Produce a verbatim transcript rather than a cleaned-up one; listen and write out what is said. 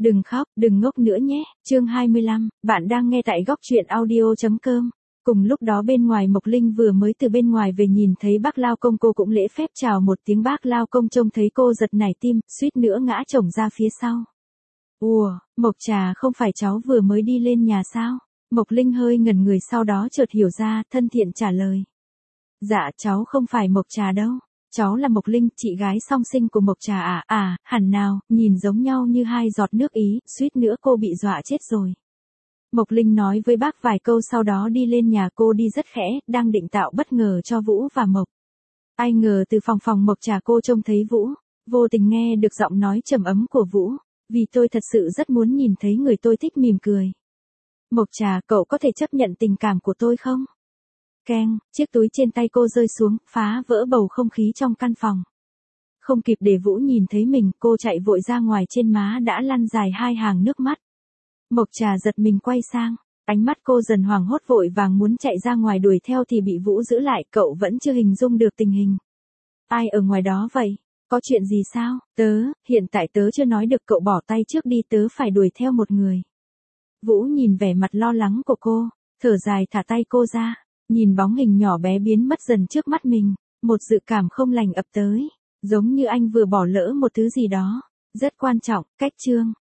Đừng khóc, đừng ngốc nữa nhé. Chương hai mươi lăm, bạn đang nghe tại góc truyện audio.com. Cùng lúc đó bên ngoài Mộc Linh vừa mới từ bên ngoài về nhìn thấy bác Lao Công, cô cũng lễ phép chào một tiếng. Bác Lao Công trông thấy cô giật nảy tim, suýt nữa ngã chồng ra phía sau. Ủa, Mộc Trà, không phải cháu vừa mới đi lên nhà sao? Mộc Linh hơi ngẩn người, sau đó chợt hiểu ra, thân thiện trả lời. Dạ cháu không phải Mộc Trà đâu. Cháu là Mộc Linh, chị gái song sinh của Mộc Trà à? À, hẳn nào, nhìn giống nhau như hai giọt nước Ý, suýt nữa cô bị dọa chết rồi. Mộc Linh nói với bác vài câu sau đó đi lên nhà. Cô đi rất khẽ, đang định tạo bất ngờ cho Vũ và Mộc. Ai ngờ từ phòng phòng Mộc Trà cô trông thấy Vũ, vô tình nghe được giọng nói trầm ấm của Vũ. Vì tôi thật sự rất muốn nhìn thấy người tôi thích mỉm cười. Mộc Trà, cậu có thể chấp nhận tình cảm của tôi không? Keng, chiếc túi trên tay cô rơi xuống, phá vỡ bầu không khí trong căn phòng. Không kịp để Vũ nhìn thấy mình, cô chạy vội ra ngoài, trên má đã lăn dài hai hàng nước mắt. Mộc Trà giật mình quay sang, ánh mắt cô dần hoảng hốt, vội vàng muốn chạy ra ngoài đuổi theo thì bị Vũ giữ lại. Cậu vẫn chưa hình dung được tình hình. Ai ở ngoài đó vậy? Có chuyện gì sao? Tớ, hiện tại tớ chưa nói được, cậu bỏ tay trước đi, tớ phải đuổi theo một người. Vũ nhìn vẻ mặt lo lắng của cô, thở dài thả tay cô ra, nhìn bóng hình nhỏ bé biến mất dần trước mắt mình, một dự cảm không lành ập tới, giống như anh vừa bỏ lỡ một thứ gì đó rất quan trọng. Cách chương